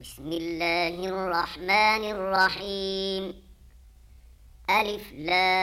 بسم الله الرحمن الرحيم. ألف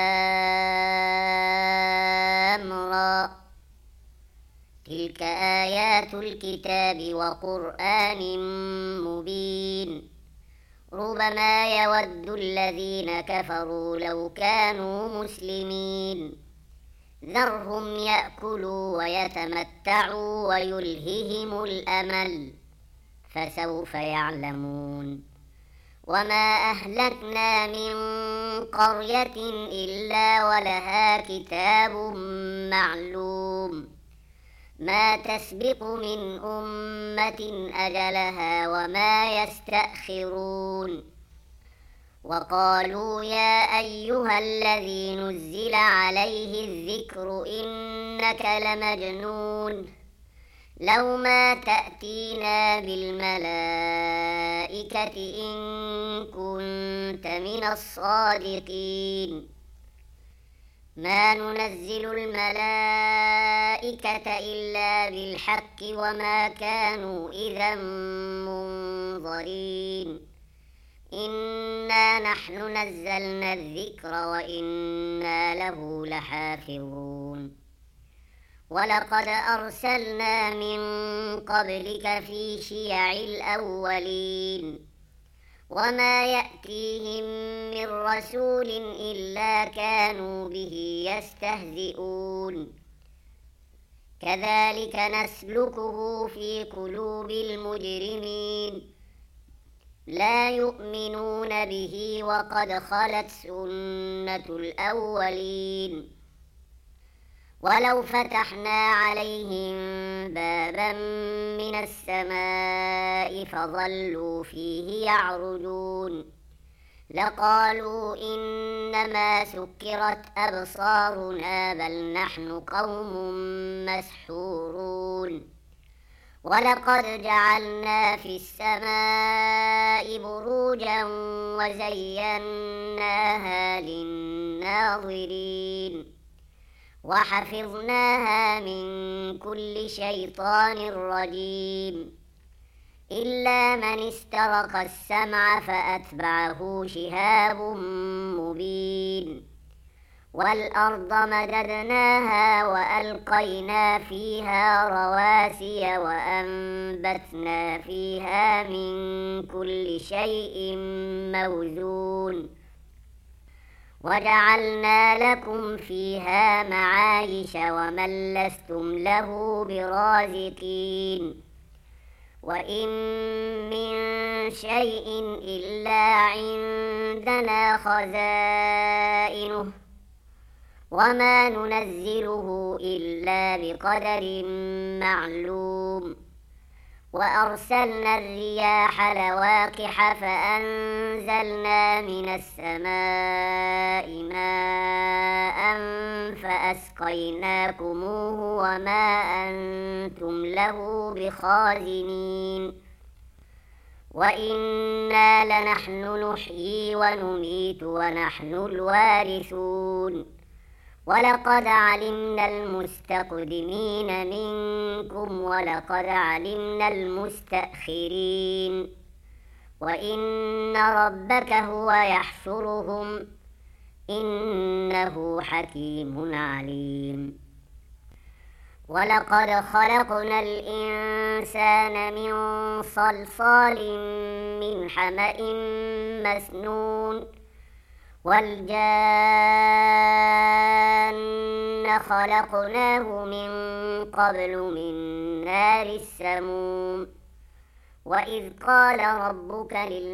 لام را. تلك آيات الكتاب وقرآن مبين. ربما يود الذين كفروا لو كانوا مسلمين. ذرهم يأكلوا ويتمتعوا ويلههم الأمل، فسوف يعلمون. وما أهلكنا من قرية إلا ولها كتاب معلوم، ما تسبق من أمة أجلها وما يستأخرون. وقالوا يا أيها الذي نزل عليه الذكر إنك لمجنون، لو ما تأتينا بالملائكة إن كنت من الصادقين. ما ننزل الملائكة إلا بالحق وما كانوا إذا منظرين. إنا نحن نزلنا الذكر وإنا له لحافظون. ولقد أرسلنا من قبلك في شيع الأولين، وما يأتيهم من رسول إلا كانوا به يستهزئون. كذلك نسلكه في قلوب المجرمين، لا يؤمنون به وقد خلت سنة الأولين. ولو فتحنا عليهم بابا من السماء فظلوا فيه يعرجون لقالوا إنما سكرت أبصارنا بل نحن قوم مسحورون. ولقد جعلنا في السماء بروجا وزيناها للناظرين، وحفظناها من كل شيطان رجيم، إلا من استرق السمع فأتبعه شهاب مبين. والأرض مددناها وألقينا فيها رواسي وأنبتنا فيها من كل شيء موزون، وجعلنا لكم فيها معايش ومن لستم له برازقين. وإن من شيء إلا عندنا خزائنه وما ننزله إلا بقدر معلوم. وأرسلنا الرياح لواقح فأنزلنا من السماء ماء فأسقيناكموه وما أنتم له بخازنين. وإنا لنحن نحيي ونميت ونحن الوارثون. ولقد علمنا المستقدمين منكم ولقد علمنا المستأخرين. وإن ربك هو يحشرهم إنه حكيم عليم. ولقد خلقنا الإنسان من صلصال من حمأ مسنون، والجان خلقناه من قبل من نار السموم. وإذ قال ربك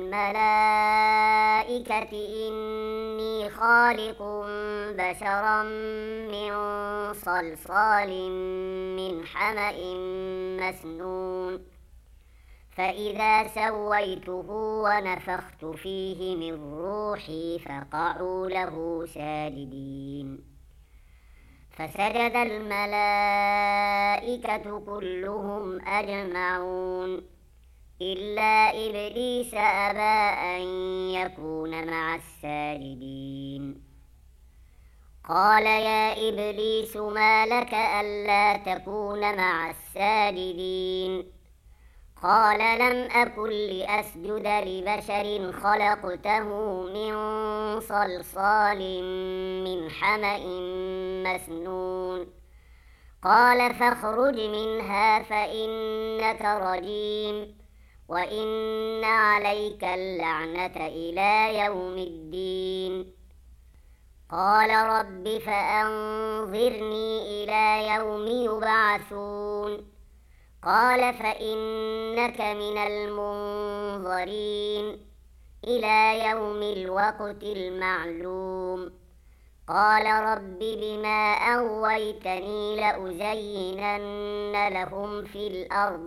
للملائكة إني خالق بشرا من صلصال من حمأ مسنون، فإذا سويته ونفخت فيه من روحي فقعوا له ساجدين. فسجد الملائكة كلهم أجمعون إلا إبليس أبى أن يكون مع الساجدين. قال يا إبليس ما لك ألا تكون مع الساجدين؟ قال لم أكن لأسجد لبشر خلقته من صلصال من حمأ مسنون قال فاخرج منها فإنك رجيم وإن عليك اللعنة إلى يوم الدين قال رب فأنظرني إلى يوم يبعثون قال فإنك من المنظرين إلى يوم الوقت المعلوم قال رب بما أغويتني لأزينن لهم في الأرض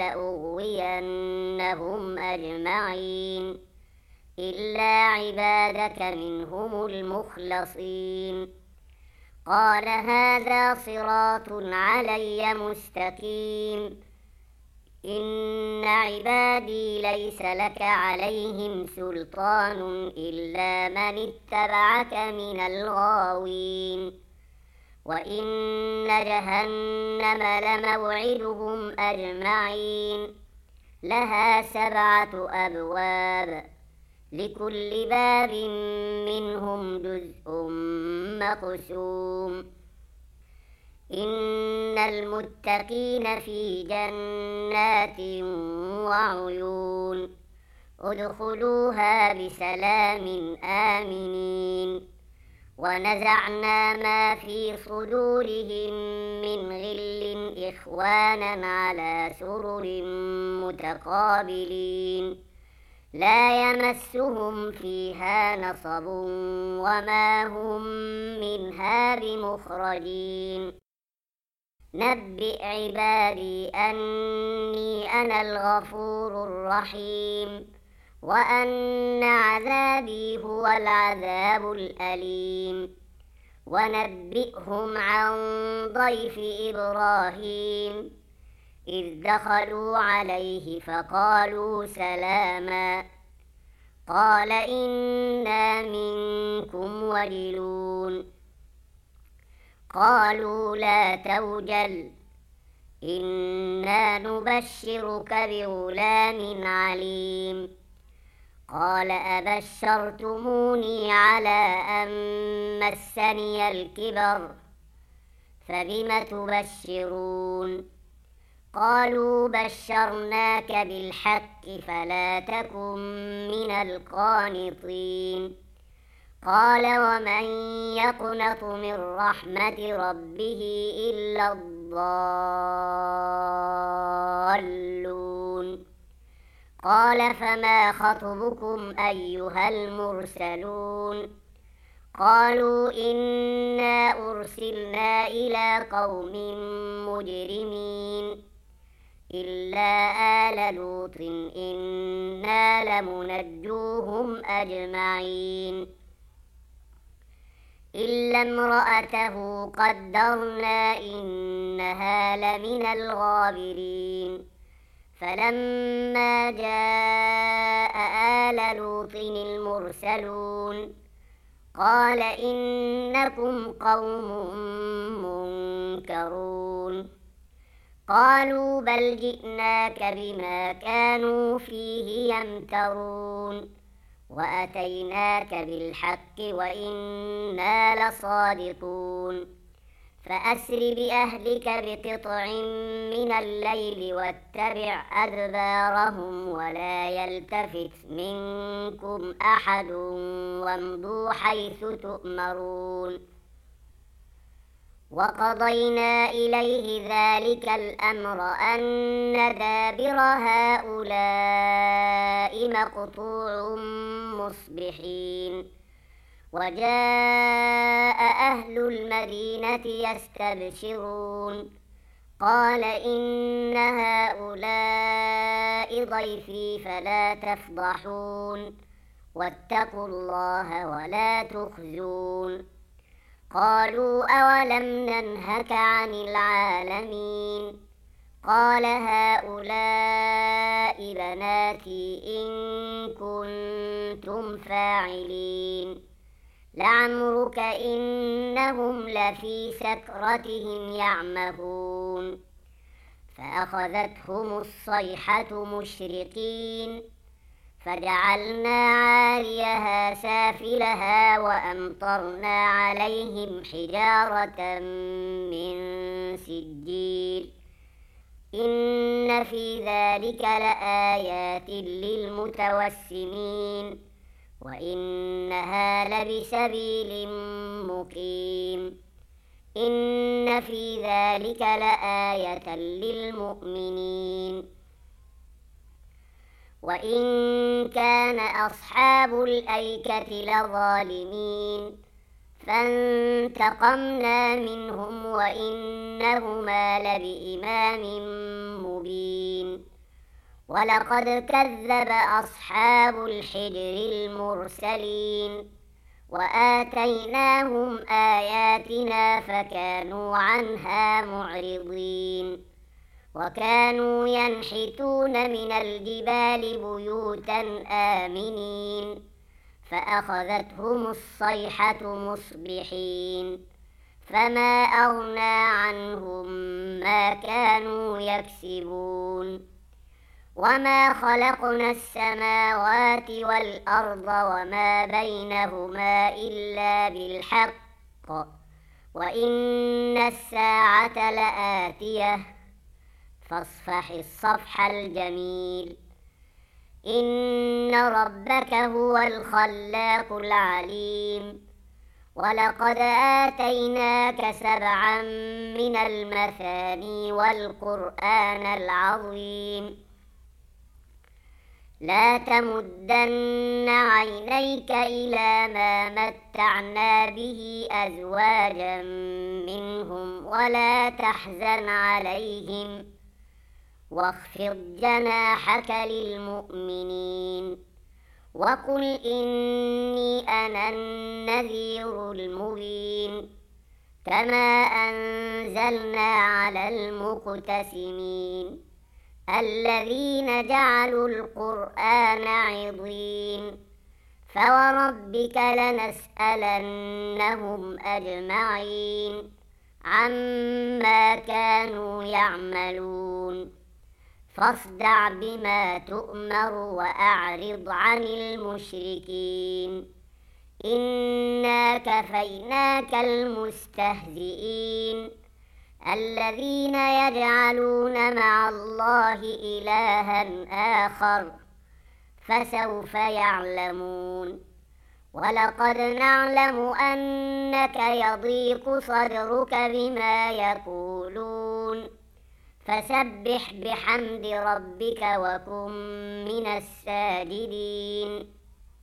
ولأغوينهم أجمعين إلا عبادك منهم المخلصين قال هذا صراط علي مستقيم إن عبادي ليس لك عليهم سلطان إلا من اتبعك من الغاوين وإن جهنم لموعدهم أجمعين لها 7 أبواب لكل باب منهم جزء مقسوم إن المتقين في جنات وعيون ادخلوها بسلام آمنين ونزعنا ما في صدورهم من غل إخوانا على سرر متقابلين لا يمسهم فيها نصب وما هم منها بمخرجين نبئ عبادي أني أنا الغفور الرحيم وأن عذابي هو العذاب الأليم ونبئهم عن ضيف إبراهيم إذ دخلوا عليه فقالوا سلاما قال إنا منكم وجلون قالوا لا توجل إنا نبشرك بغلام عليم قال أبشرتموني على أن مسني الكبر فبم تبشرون قالوا بشرناك بالحق فلا تكن من القانطين قال ومن يقنط من رحمة ربه إلا الضالون قال فما خطبكم أيها المرسلون قالوا إنا أرسلنا إلى قوم مجرمين إلا آل لوط إنا لمنجوهم أجمعين إلا امرأته قدرنا إنها لمن الغابرين فلما جاء آل لوط المرسلون قال إنكم قوم منكرون قالوا بل جئناك بما كانوا فيه يمترون وأتيناك بالحق وإنا لصادقون فأسر بأهلك بقطع من الليل واتبع أدبارهم ولا يلتفت منكم أحد وامضوا حيث تؤمرون وقضينا إليه ذلك الأمر أن دابر هؤلاء مقطوع مصبحين وجاء أهل المدينة يستبشرون قال إن هؤلاء ضيفي فلا تفضحون واتقوا الله ولا تخزون قالوا أولم ننهك عن العالمين قال هؤلاء بناتي إن كنتم فاعلين لعمرك إنهم لفي سكرتهم يعمهون فأخذتهم الصيحة مشرقين فجعلنا عاليها سافلها وأمطرنا عليهم حجارة من سجيل إن في ذلك لآيات للمتوسمين وإنها لبسبيل مقيم إن في ذلك لآية للمؤمنين وإن كان أصحاب الأيكة لظالمين فانتقمنا منهم وإنهما لبإمام مبين ولقد كذب أصحاب الحجر المرسلين وآتيناهم آياتنا فكانوا عنها معرضين وكانوا ينحتون من الجبال بيوتا آمنين فأخذتهم الصيحة مصبحين فما أغنى عنهم ما كانوا يكسبون وما خلقنا السماوات والأرض وما بينهما إلا بالحق وإن الساعة لآتية فاصفح الصفح الجميل إن ربك هو الخلاق العليم ولقد آتيناك 7 من المثاني والقرآن العظيم لا تمدن عينيك إلى ما متعنا به أزواجا منهم ولا تحزن عليهم واخفض جناحك للمؤمنين وقل إني أنا النذير المبين كما أنزلنا على المقتسمين الذين جعلوا القرآن عضين فوربك لنسألنهم أجمعين عما كانوا يعملون فاصدع بما تؤمر وأعرض عن المشركين إنا كفيناك المستهزئين الذين يجعلون مع الله إلها آخر فسوف يعلمون ولقد نعلم أنك يضيق صدرك بما يقولون فسبح بحمد ربك وكن من الساجدين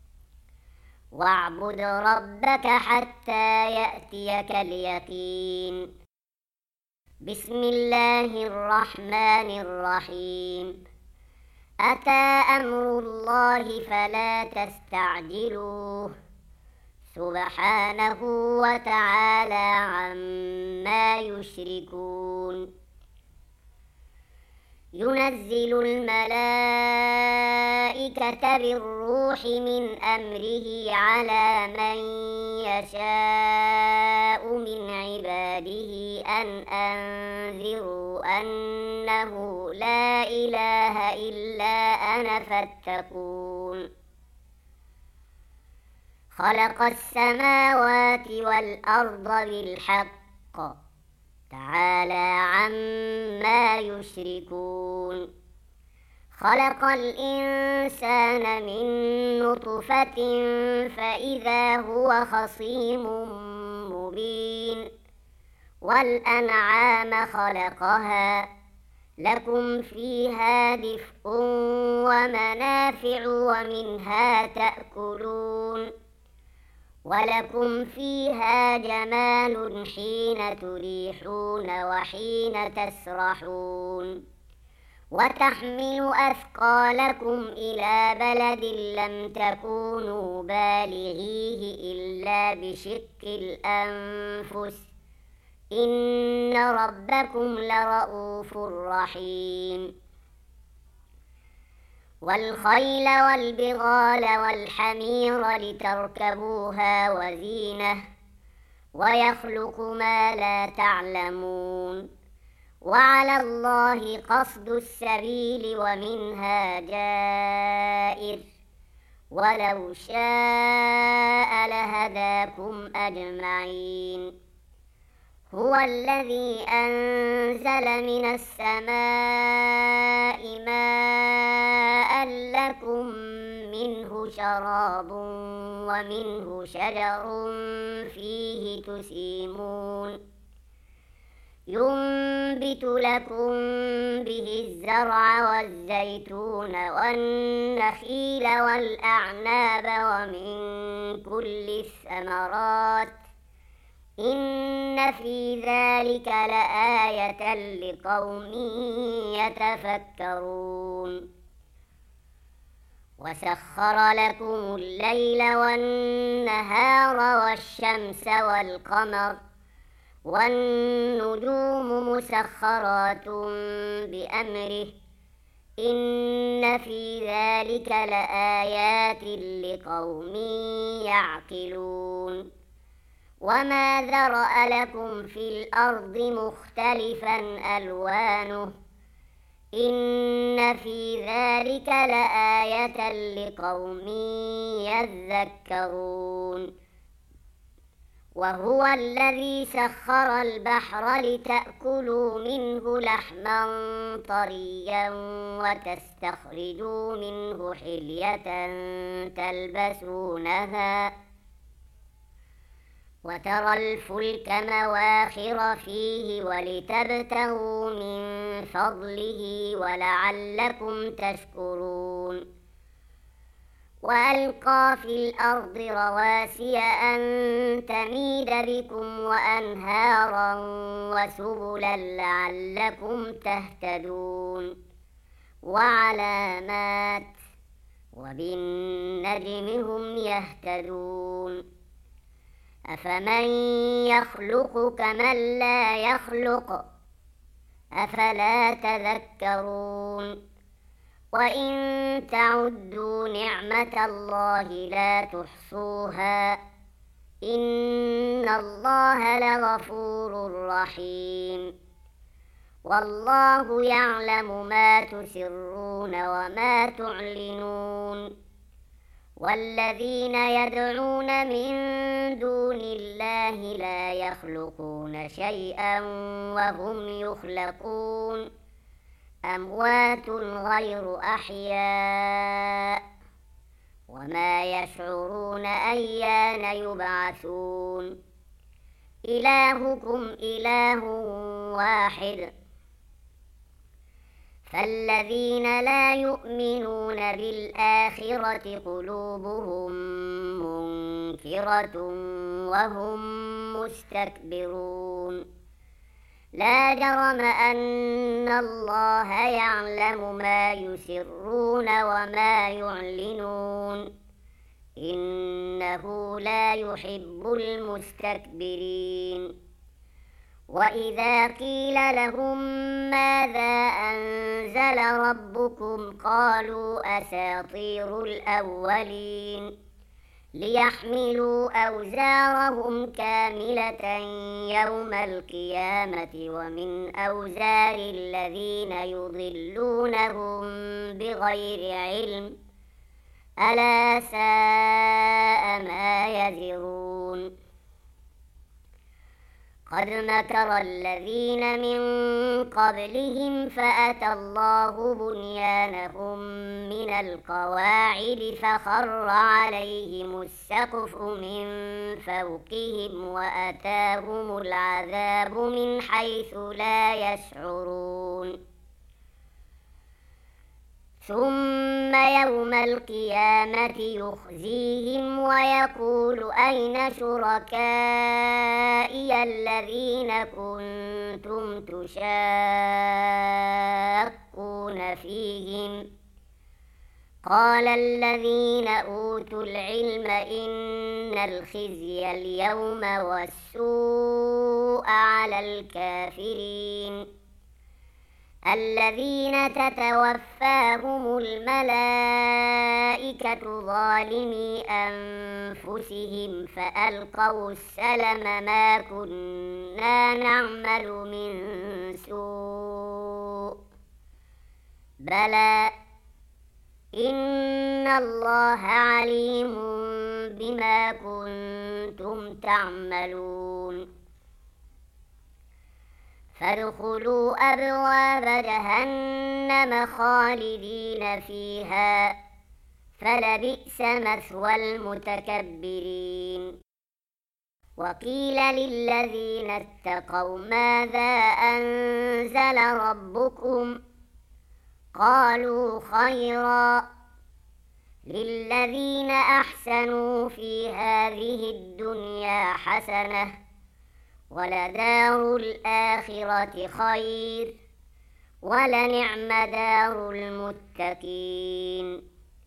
واعبد ربك حتى يأتيك اليقين بسم الله الرحمن الرحيم أتى أمر الله فلا تستعجلوه سبحانه وتعالى عما يشركون ينزل الملائكة بالروح من أمره على من يشاء من عباده أن أنذروا أنه لا إله إلا أنا فاتقون خلق السماوات والأرض بالحق تعالى عما يشركون خلق الإنسان من نطفة فإذا هو خصيم مبين والأنعام خلقها لكم فيها دفء ومنافع ومنها تأكلون ولكم فيها جمال حين تريحون وحين تسرحون وتحمل أثقالكم إلى بلد لم تكونوا بالغيه إلا بشق الأنفس إن ربكم لرؤوف رحيم والخيل والبغال والحمير لتركبوها وزينة ويخلق ما لا تعلمون وعلى الله قصد السبيل ومنها جائر ولو شاء لهداكم أجمعين هو الذي أنزل من السماء ماء لكم منه شراب ومنه شجر فيه تسيمون ينبت لكم به الزرع والزيتون والنخيل والأعناب ومن كل الثمرات إن في ذلك لآية لقوم يتفكرون وسخر لكم الليل والنهار والشمس والقمر والنجوم مسخرات بأمره إن في ذلك لآيات لقوم يعقلون وما ذرأ لكم في الأرض مختلفا ألوانه إن في ذلك لآية لقوم يذكرون وهو الذي سخر البحر لتأكلوا منه لحما طريا وتستخرجوا منه حلية تلبسونها وترى الفلك مواخر فيه ولتبتغوا من فضله ولعلكم تشكرون وألقى في الأرض رواسي أن تميد بكم وأنهارا وسبلا لعلكم تهتدون وعلامات وبالنجم هم يهتدون أفمن يخلق كمن لا يخلق أفلا تذكرون وإن تعدوا نعمة الله لا تحصوها إن الله لغفور رحيم والله يعلم ما تسرون وما تعلنون والذين يدعون من دون الله لا يخلقون شيئا وهم يخلقون أموات غير أحياء وما يشعرون أيان يبعثون إلهكم إله واحد فالذين لا يؤمنون بالآخرة قلوبهم منكرة وهم مستكبرون لا جرم أن الله يعلم ما يسرون وما يعلنون إنه لا يحب المستكبرين وإذا قيل لهم ماذا أنزل ربكم قالوا أساطير الأولين ليحملوا أوزارهم كاملة يوم القيامة ومن أوزار الذين يضلونهم بغير علم ألا ساء ما يزرون قد مكر الذين من قبلهم فأتى الله بنيانهم من القواعد فخر عليهم السقف من فوقهم وأتاهم العذاب من حيث لا يشعرون ثم يوم القيامة يخزيهم ويقول أين شركائي الذين كنتم تشاقون فيهم قال الذين أوتوا العلم إن الخزي اليوم والسوء على الكافرين الذين تتوفاهم الملائكة ظالمي أنفسهم فألقوا السلم ما كنا نعمل من سوء بلى إن الله عليم بما كنتم تعملون فادخلوا أبواب جهنم خالدين فيها فلبئس مثوى المتكبرين وقيل للذين اتقوا ماذا أنزل ربكم قالوا خيرا للذين أحسنوا في هذه الدنيا حسنة ولدار الآخرة خير ولنعم دار المتقين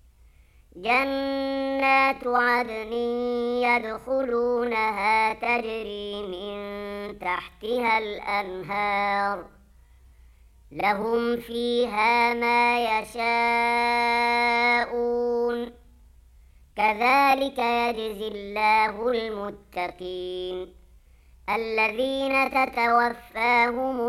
جنات عدن يدخلونها تجري من تحتها الأنهار لهم فيها ما يشاءون كذلك يجزي الله المتقين الذين تتوفاهم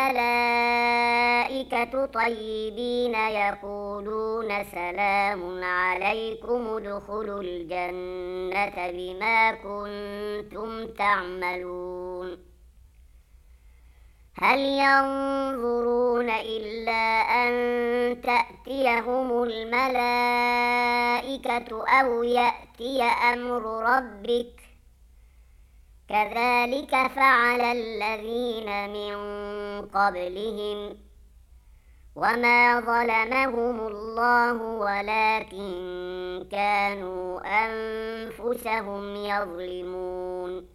الملائكة طيبين يقولون سلام عليكم ادخلوا الجنة بما كنتم تعملون هل ينظرون إلا أن تأتيهم الملائكة أو يأتي أمر ربك كذلك فعل الذين من قبلهم وما ظلمهم الله ولكن كانوا أنفسهم يظلمون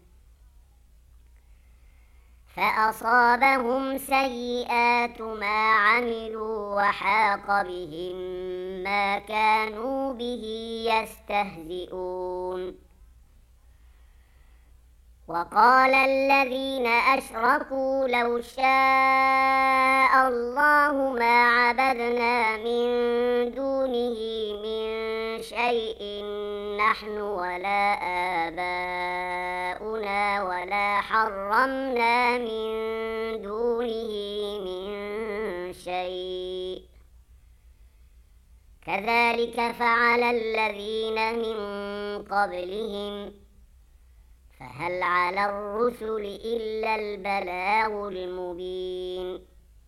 فأصابهم سيئات ما عملوا وحاق بهم ما كانوا به يستهزئون وقال الذين أشركوا لو شاء الله ما عبدنا من دونه من شيء نحن ولا آباؤنا ولا حرمنا من دونه من شيء كذلك فعل الذين من قبلهم فهل على الرسل إلا البلاغ المبين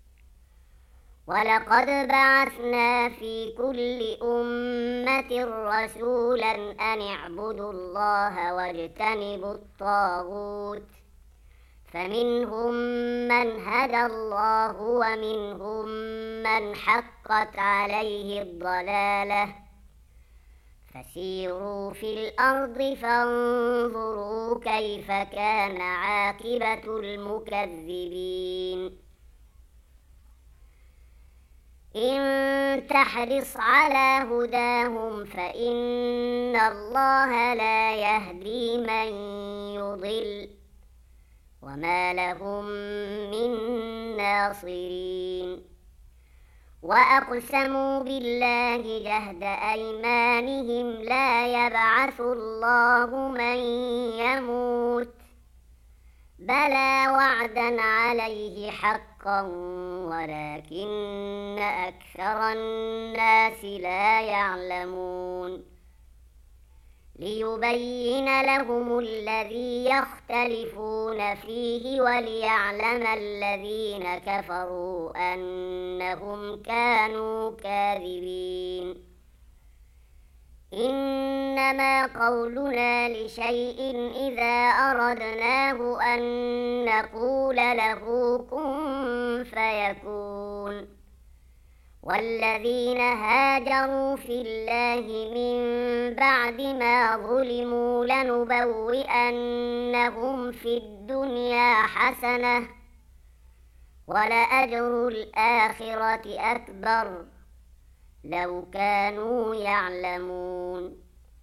ولقد بعثنا في كل أمة رسولا أن اعبدوا الله واجتنبوا الطاغوت فمنهم من هدى الله ومنهم من حقت عليه الضلالة فسيروا في الأرض فانظروا كيف كان عاقبة المكذبين إن تحرص على هداهم فإن الله لا يهدي من يضل وما لهم من ناصرين وأقسموا بالله جهد أيمانهم لا يبعث الله من يموت بلى وعدا عليه حقا ولكن أكثر الناس لا يعلمون ليبين لهم الذي يختلفون فيه وليعلم الذين كفروا أنهم كانوا كاذبين إنما قولنا لشيء إذا أردناه أن نقول له كن فيكون والذين هاجروا في الله من بعد ما ظلموا لنبوئنهم في الدنيا حسنة ولأجر الآخرة أكبر لو كانوا يعلمون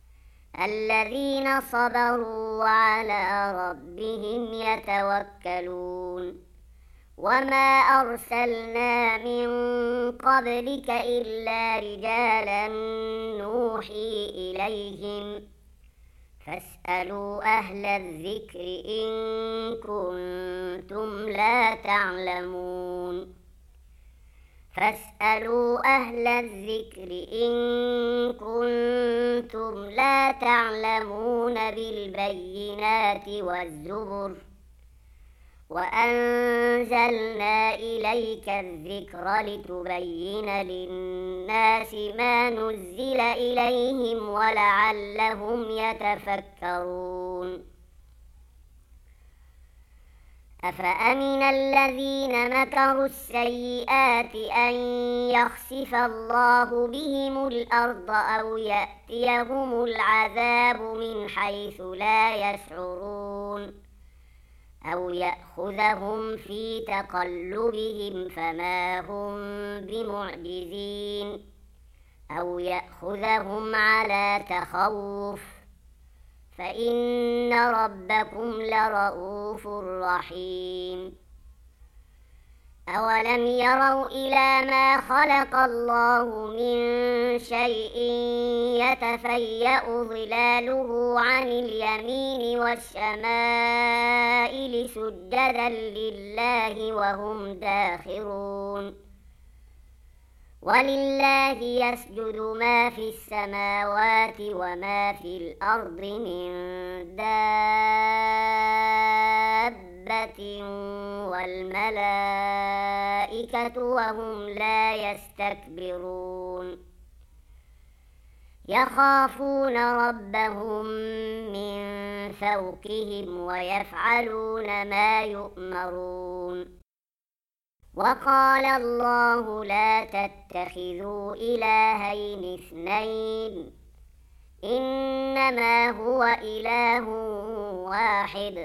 الذين صبروا وعلى ربهم يتوكلون وما أرسلنا من قبلك إلا رجالا نوحي إليهم فاسألوا أهل الذكر إن كنتم لا تعلمون فاسألوا أهل الذكر إن كنتم لا تعلمون بالبينات والزبر وأنزلنا إليك الذكر لتبين للناس ما نزل إليهم ولعلهم يتفكرون أفأمن الذين مكروا السيئات أن يخسف الله بهم الأرض أو يأتيهم العذاب من حيث لا يشعرون أو يأخذهم في تقلبهم فما هم بمعجزين أو يأخذهم على تخوف فإن ربكم لرؤوف رحيم أولم يروا إلى ما خلق الله من شيء يتفيأ ظلاله عن اليمين والشمائل سجدا لله وهم داخرون ولله يسجد ما في السماوات وما في الأرض من دابة والملائكة وهم لا يستكبرون يخافون ربهم من فوقهم ويفعلون ما يؤمرون وقال الله لا تتخذوا إلهين اثنين إنما هو إله واحد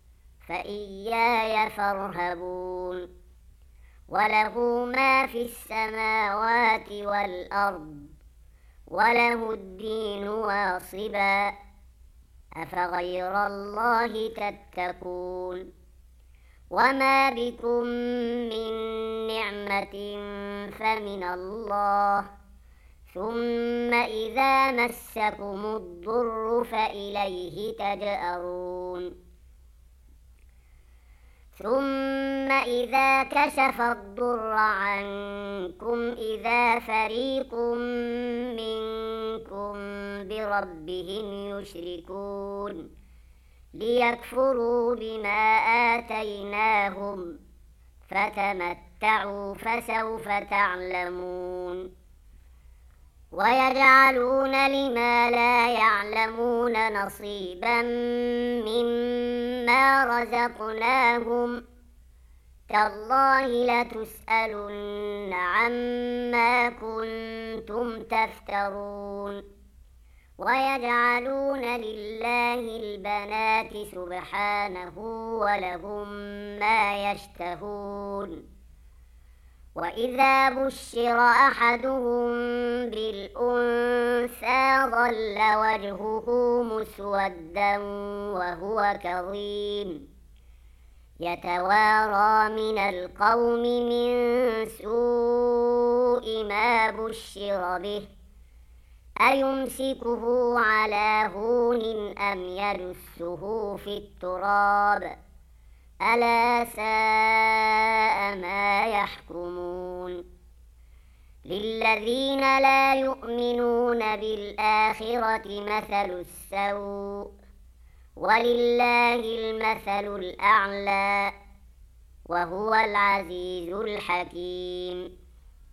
فإياي فارهبون وله ما في السماوات والأرض وله الدين واصبا أفغير الله تتقون وما بكم من نعمة فمن الله ثم إذا مسكم الضر فإليه تجأرون ثم إذا كشف الضر عنكم إذا فريق منكم بربهم يشركون ليكفروا بما آتيناهم فتمتعوا فسوف تعلمون ويجعلون لما لا يعلمون نصيبا مما رزقناهم تالله لتسألن عما كنتم تفترون ويجعلون لله البنات سبحانه ولهم ما يشتهون وإذا بشر أحدهم بالأنثى ظل وجهه مسودا وهو كظيم يتوارى من القوم من سوء ما بشر به أيمسكه على هون أم يدسه في التراب ألا ساء ما يحكمون للذين لا يؤمنون بالآخرة مثل السوء ولله المثل الأعلى وهو العزيز الحكيم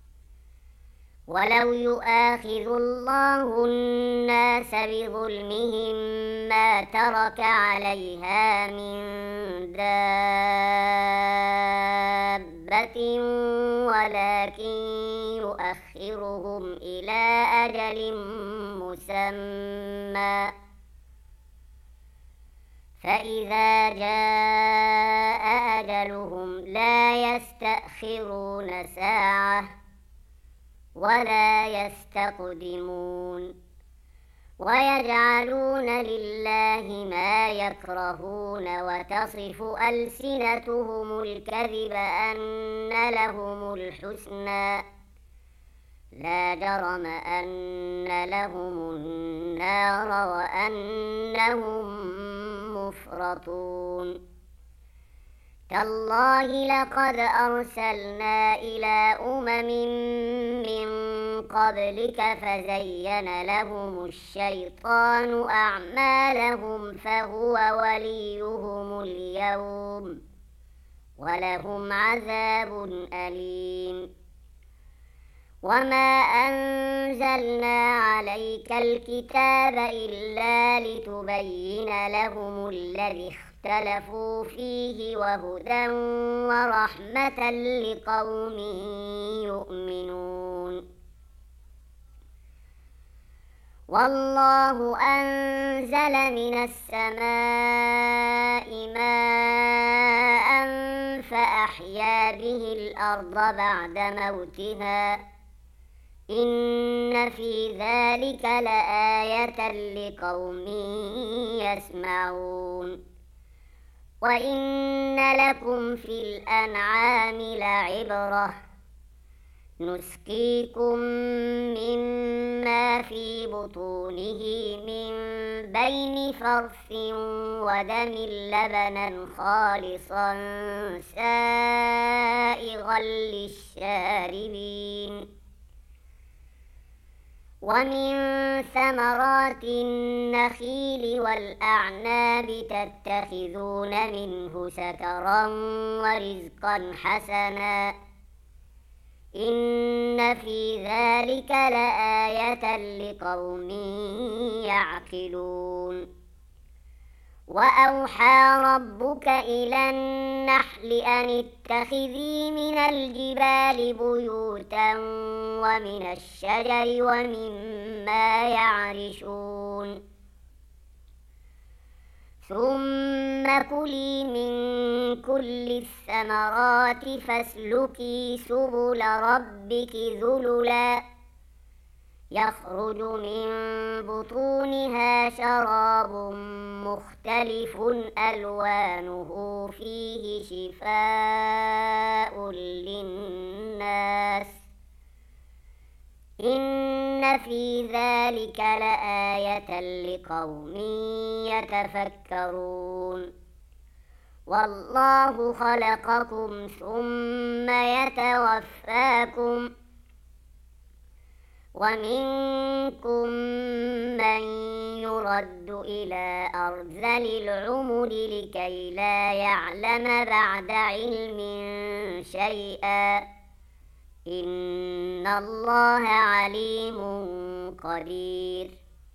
ولو يؤاخذ الله الناس بظلمهم ما ترك عليها من دابة ولكن يؤخرهم إلى أجل مسمى فإذا جاء أجلهم لا يستأخرون ساعة ولا يستقدمون ويجعلون لله ما يكرهون وتصف ألسنتهم الكذب أن لهم الحسنى لا جرم أن لهم النار وأنهم مفرطون تالله لقد أرسلنا إلى من قبلك فزين لهم الشيطان أعمالهم فهو وليهم اليوم ولهم عذاب أليم وما أنزلنا عليك الكتاب إلا لتبين لهم الذي اختلفوا فيه وهدى ورحمة لقوم يؤمنون والله أنزل من السماء ماء فأحيا به الأرض بعد موتها إن في ذلك لآية لقوم يسمعون وإن لكم في الأنعام لعبرة نسقيكم مما في بطونه من بين فرث ودم لبنا خالصا سائغا للشاربين ومن ثمرات النخيل والأعناب تتخذون منه سكرا ورزقا حسنا إن في ذلك لآية لقوم يعقلون وأوحى ربك إلى النحل أن اتخذي من الجبال بيوتا ومن الشجر ومما يعرشون ثم كلي من كل الثمرات فاسلكي سبل ربك ذللا يخرج من بطونها شراب مختلف ألوانه فيه شفاء للناس إن في ذلك لآية لقوم يتفكرون والله خلقكم ثم يتوفاكم ومنكم من يرد إلى أرذل العمر لكي لا يعلم بعد علم شيئا إن الله عليم قدير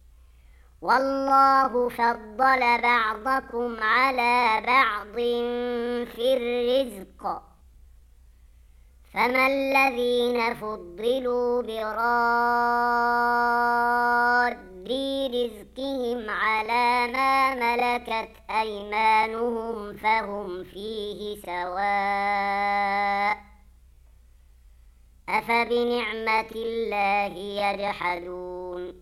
والله فضل بعضكم على بعض في الرزق فما الذين فضلوا براد رزقهم على ما ملكت أيمانهم فهم فيه سواء أفبنعمة الله يجحدون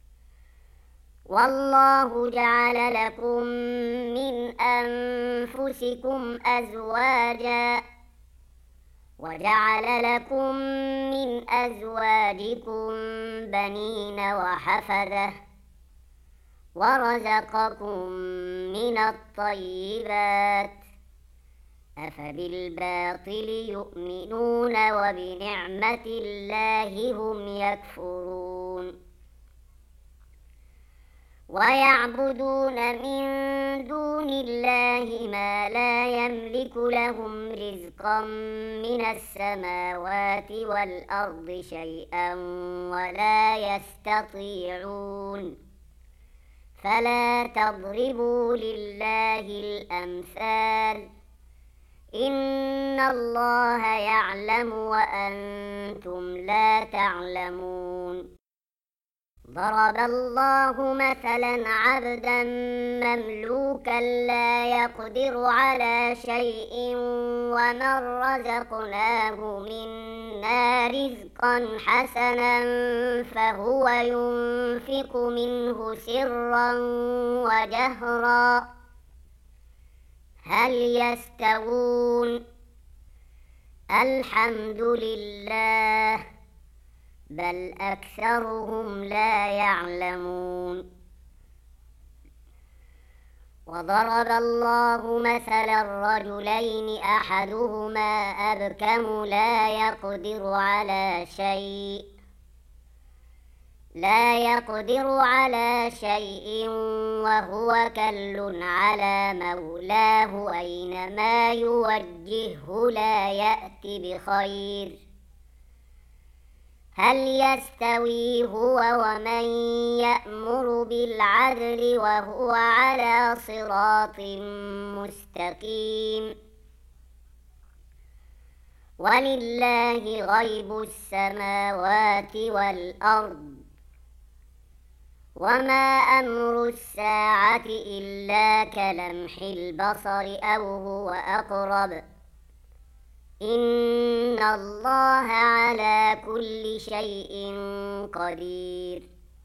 والله جعل لكم من أنفسكم أزواجا وجعل لكم من أزواجكم بنين وحفدة ورزقكم من الطيبات أفبالباطل يؤمنون وبنعمة الله هم يكفرون ويعبدون من دون الله ما لا يملك لهم رزقا من السماوات والأرض شيئا ولا يستطيعون فلا تضربوا لله الأمثال إن الله يعلم وأنتم لا تعلمون ضرب الله مثلا عبدا مملوكا لا يقدر على شيء ومن رزقناه منا رزقا حسنا فهو ينفق منه سرا وجهرا هل يستوون الحمد لله بل أكثرهم لا يعلمون وضرب الله مثلا رجلين أحدهما أبكم لا يقدر على شيء وهو كل على مولاه أينما يوجهه لا يأتي بخير هل يستوي هو ومن يأمر بالعدل وهو على صراط مستقيم ولله غيب السماوات والأرض وما أمر الساعة إلا كلمح البصر أو هو أقرب إن الله على كل شيء قدير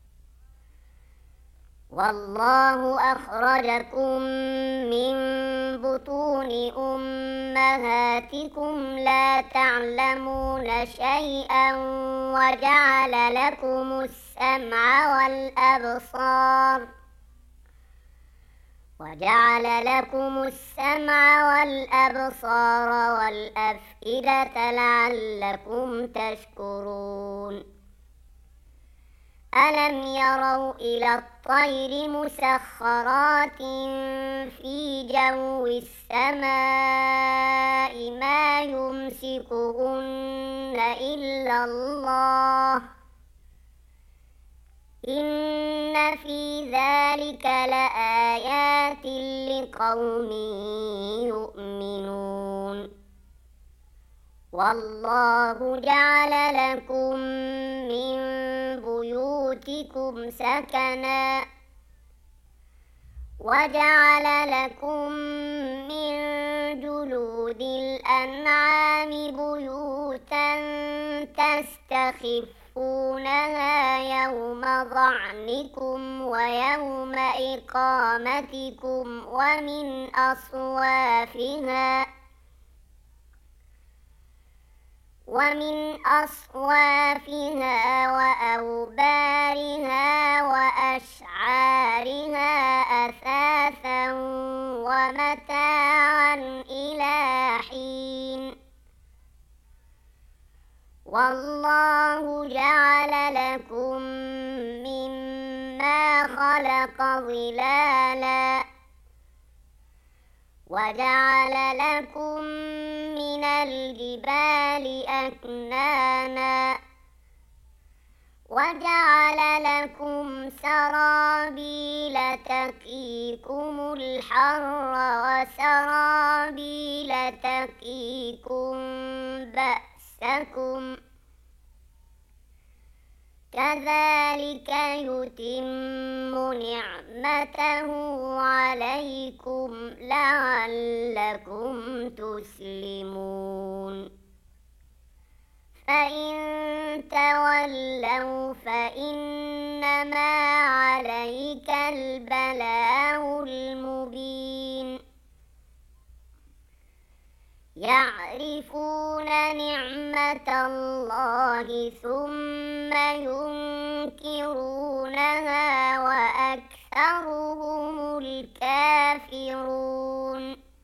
والله أخرجكم من بطون أمهاتكم لا تعلمون شيئا وجعل لكم السمع والأبصار والأفئدة لعلكم تشكرون ألم يروا إلى الطير مسخرات في جو السماء ما يمسكهن إلا الله إن في ذلك لآيات لقوم يؤمنون والله جعل لكم من بيوتكم سكنا وجعل لكم من جلود الأنعام بيوتا تستخفونها يوم ظعنكم ويوم إقامتكم ومن أصوافها وأوبارها وأشعارها أثاثا ومتاعا إلى حين والله جعل لكم مما خلق ظلالا وجعل لكم من الجبال أكنانا وجعل لكم سرابيل تقيكم الحر وسرابيل تقيكم بأسكم كذلك يتم نعمته عليكم لعلكم تسلمون فإن تولوا فإنما عليك البلاغ المبين يعرفون نعمة الله ثم ينكرونها وأكثرهم الكافرون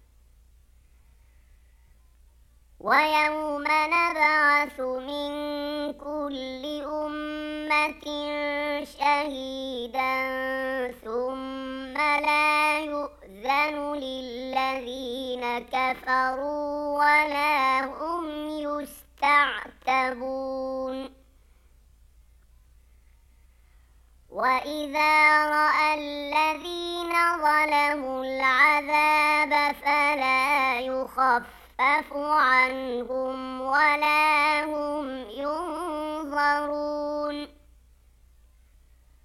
ويوم نبعث من كل أمة شهيدا ثم لا يؤذن للذين كفروا ولا هم يستعتبون وإذا رأى الذين ظلموا العذاب فلا يخفف عنهم ولا هم ينظرون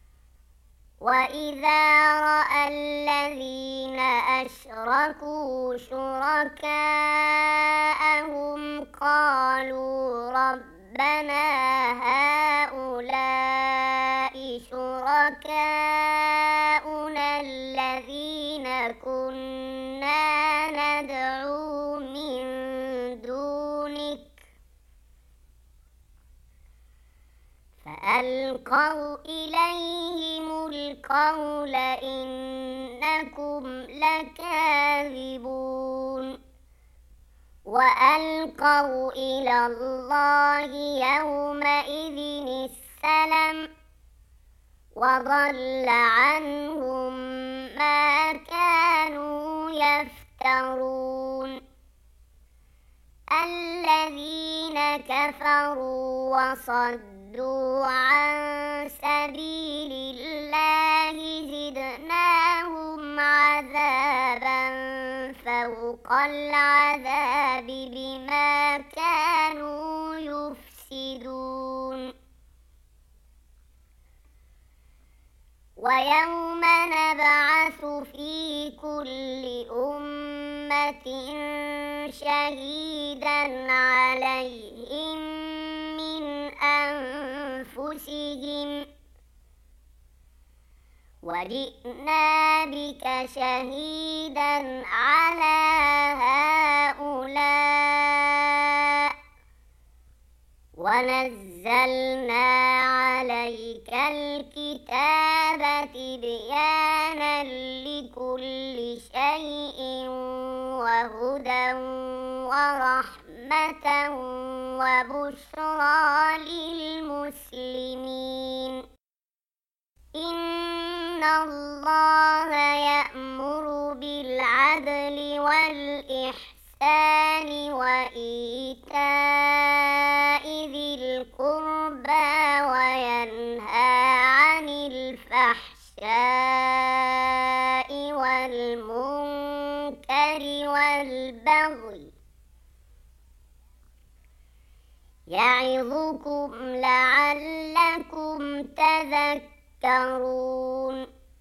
وإذا رأى الذين أشركوا شركاءهم قالوا ربنا هؤلاء شركاؤنا الذين كنا ندعو من دونك فألقوا إليهم القول إنكم لكاذبون وألقوا إلى الله يومئذ السلم وضل عنهم ما كانوا يفترون الذين كفروا وصدوا عن سبيل الله زدناهم عذابا فوق العذاب بما كانوا يفسدون ويوم نبعث في كل أمة شهيدا عليهم من أنفسهم وجئنا بك شهيدا على هؤلاء ونزلنا عليك الكتاب تبيانا لكل شيء وهدى ورحمة وبشرى للمسلمين إن الله يأمر بالعدل والإحسان وإيتاء ذي القربى وينهى عن الفحشاء والمنكر والبغي يعظكم لعلكم تذكرون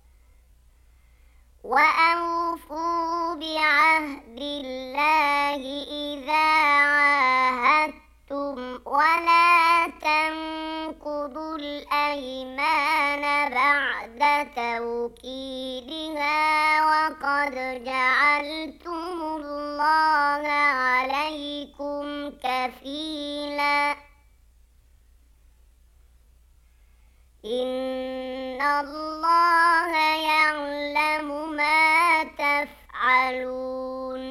وأوفوا بعهد الله إذا عاهدتم ولا تنقضوا الأيمان بعد توكيدها وقد جعلتم الله عليكم كفيلا إن الله يعلم ما تفعلون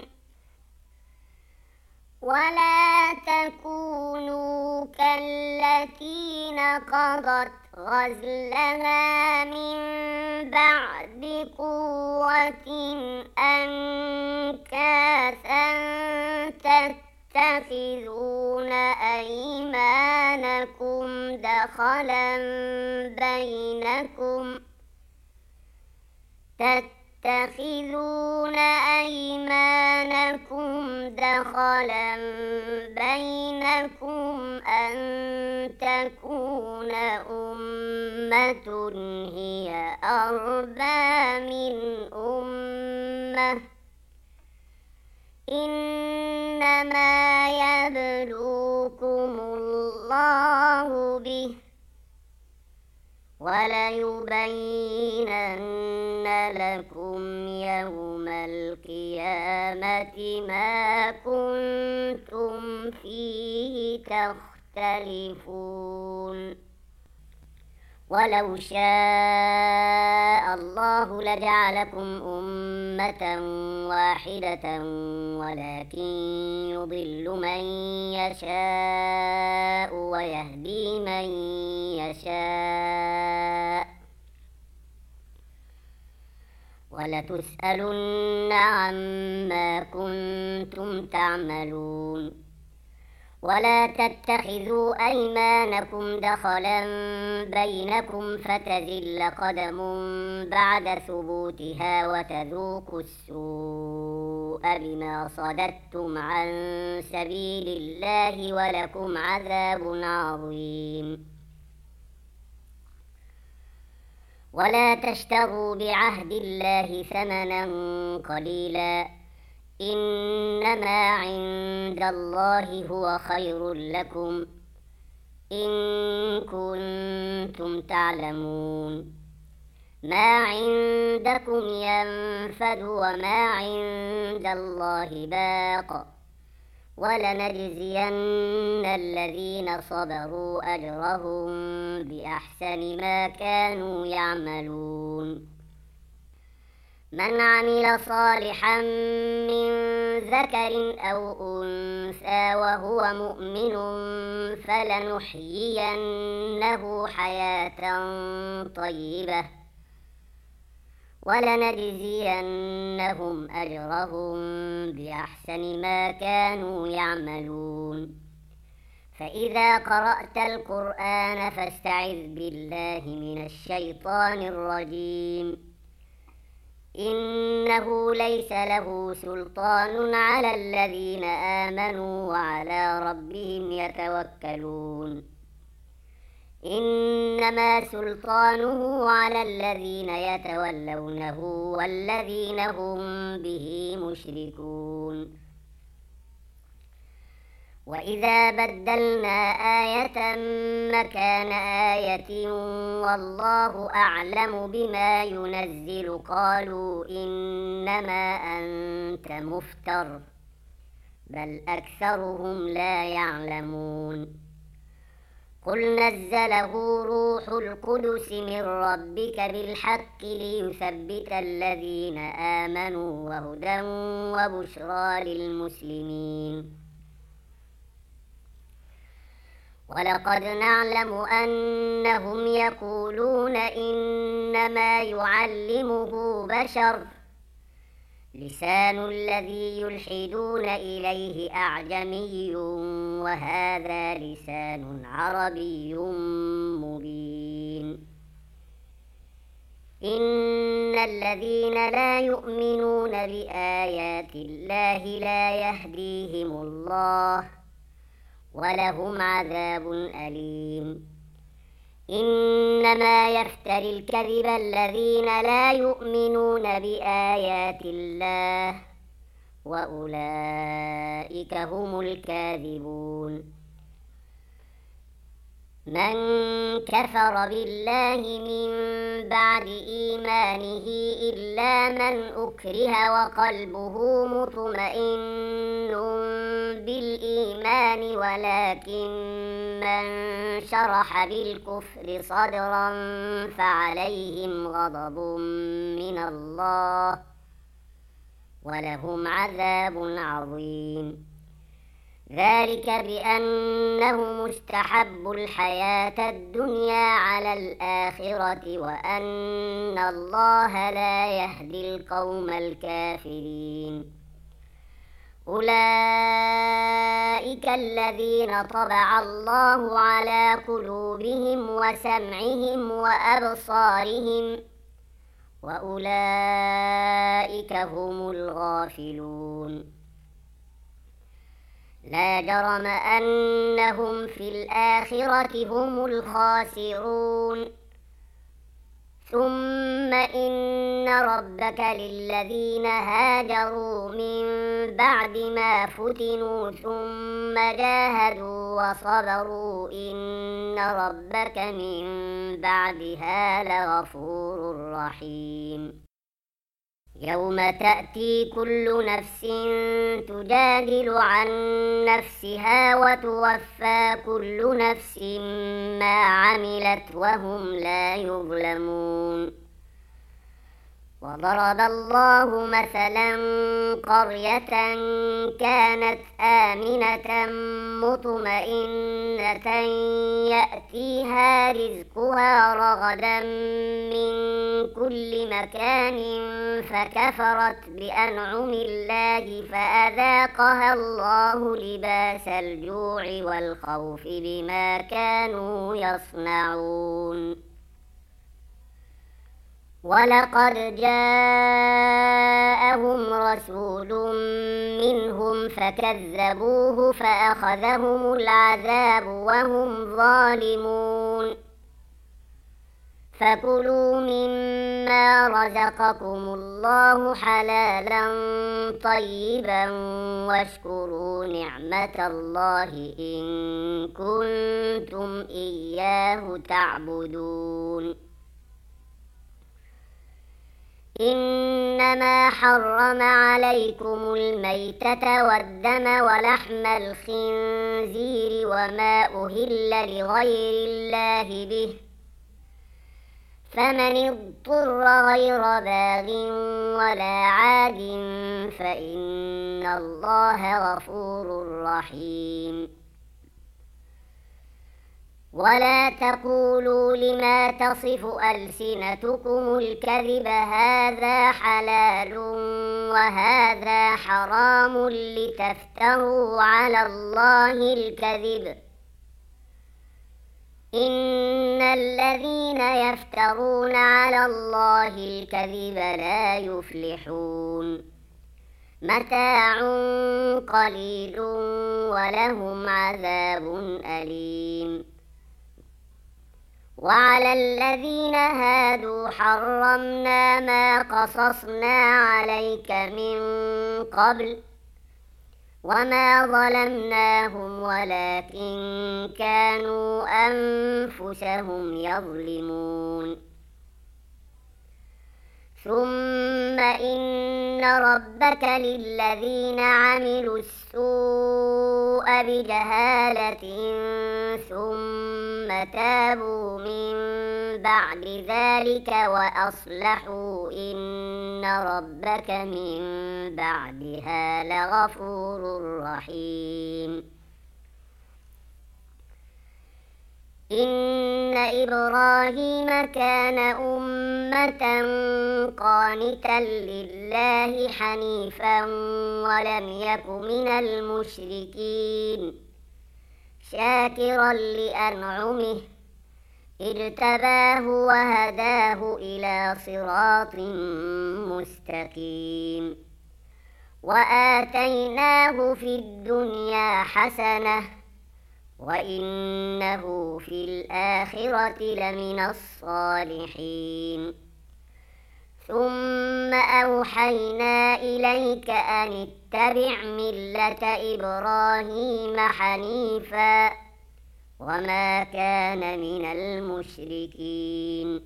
ولا تكونوا كالتي نقضت غزلها من بعد قوة أنكاثا تتخذون أيمانكم دخلا بينكم أن تكون أمة هي أربى من أمة إنما يبلوكم الله به وليبينن لكم يوم القيامة ما كنتم فيه تختلفون ولو شاء الله لجعلكم أمة واحدة ولكن يضل من يشاء ويهدي من يشاء ولتسألن عما كنتم تعملون ولا تتخذوا أيمانكم دخلا بينكم فتزل قدم بعد ثبوتها وتذوقوا السوء بما صددتم عن سبيل الله ولكم عذاب عظيم ولا تشتروا بعهد الله ثمنا قليلا إنما عند الله هو خير لكم إن كنتم تعلمون ما عندكم ينفد وما عند الله باق ولنجزين الذين صبروا أجرهم بأحسن ما كانوا يعملون من عمل صالحا من ذكر أو أنثى وهو مؤمن فلنحيينه حياة طيبة ولنجزينهم أجرهم بأحسن ما كانوا يعملون فإذا قرأت القرآن فاستعذ بالله من الشيطان الرجيم إنه ليس له سلطان على الذين آمنوا وعلى ربهم يتوكلون إنما سلطانه على الذين يتولونه والذين هم به مشركون وإذا بدلنا آية مكان آية والله أعلم بما ينزل قالوا إنما أنت مفتر بل أكثرهم لا يعلمون قل نزله روح القدس من ربك بالحق ليثبت الذين آمنوا وهدى وبشرى للمسلمين ولقد نعلم أنهم يقولون إنما يعلمه بشر لسان الذي يلحدون إليه أعجمي وهذا لسان عربي مبين إن الذين لا يؤمنون بآيات الله لا يهديهم الله ولهم عذاب أليم إنما يفتري الكذب الذين لا يؤمنون بآيات الله وأولئك هم الكاذبون من كفر بالله من بعد إيمانه إلا من أكره وقلبه مطمئن بالإيمان ولكن من شرح بالكفر صدرا فعليهم غضب من الله ولهم عذاب عظيم ذلك بأنهم استحبوا الحياة الدنيا على الآخرة وأن الله لا يهدي القوم الكافرين أولئك الذين طبع الله على قلوبهم وسمعهم وأبصارهم وأولئك هم الغافلون لا جرم أنهم في الآخرة هم الخاسرون ثم إن ربك للذين هاجروا من بعد ما فتنوا ثم جاهدوا وصبروا إن ربك من بعدها لغفور رحيم يوم تأتي كل نفس تجادل عن نفسها وتوفى كل نفس ما عملت وهم لا يظلمون وضرب الله مثلا قرية كانت آمنة مطمئنة يأتيها رزقها رغدا من كل مكان فكفرت بأنعم الله فأذاقها الله لباس الجوع والخوف بما كانوا يصنعون ولقد جاءهم رسول منهم فكذبوه فأخذهم العذاب وهم ظالمون فكلوا مما رزقكم الله حلالا طيبا واشكروا نعمة الله إن كنتم إياه تعبدون. إنما حرم عليكم الميتة والدم ولحم الخنزير وما أهل لغير الله به، فمن اضطر غير باغ ولا عاد فإن الله غفور رحيم. ولا تقولوا لما تصف ألسنتكم الكذب هذا حلال وهذا حرام لتفتروا على الله الكذب، إن الذين يفترون على الله الكذب لا يفلحون. متاع قليل ولهم عذاب أليم. وعلى الذين هادوا حرمنا ما قصصنا عليك من قبل وما ظلمناهم ولكن كانوا أنفسهم يظلمون. ثم إن ربك للذين عملوا السوء بجهالة ثم تابوا من بعد ذلك وأصلحوا إن ربك من بعدها لغفور رحيم. إن إبراهيم كان أمة قانتا لله حنيفا ولم يك من المشركين، شاكرا لأنعمه اجتباه وهداه إلى صراط مستقيم. وآتيناه في الدنيا حسنة وإنه في الآخرة لمن الصالحين. ثم أوحينا إليك أن اتبع ملة إبراهيم حنيفا وما كان من المشركين.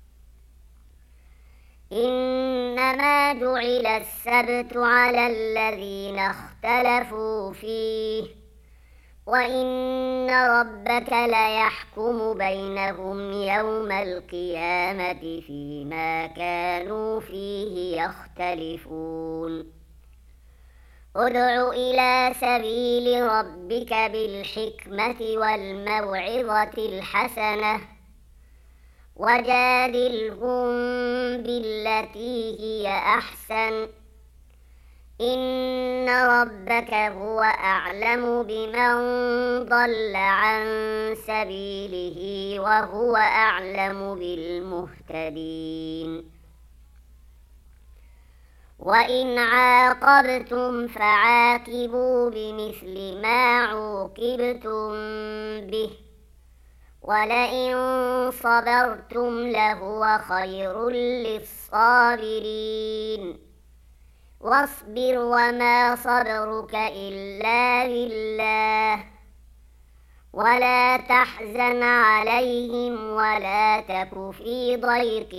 إنما جعل السبت على الذين اختلفوا فيه وإن ربك ليحكم بينهم يوم القيامة فيما كانوا فيه يختلفون. ادع إلى سبيل ربك بالحكمة والموعظة الحسنة وجادلهم بالتي هي أحسن، إن ربك هو أعلم بمن ضل عن سبيله وهو أعلم بالمهتدين. وإن عاقبتم فعاقبوا بمثل ما عوقبتم به ولئن صبرتم لهو خير للصابرين. واصبر وما صبرك إلا بالله ولا تحزن عليهم ولا تك في ضيق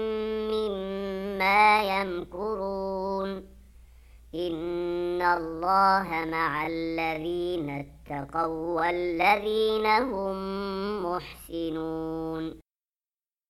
مما يمكرون، إن الله مع الذين اتقوا والذين هم محسنون.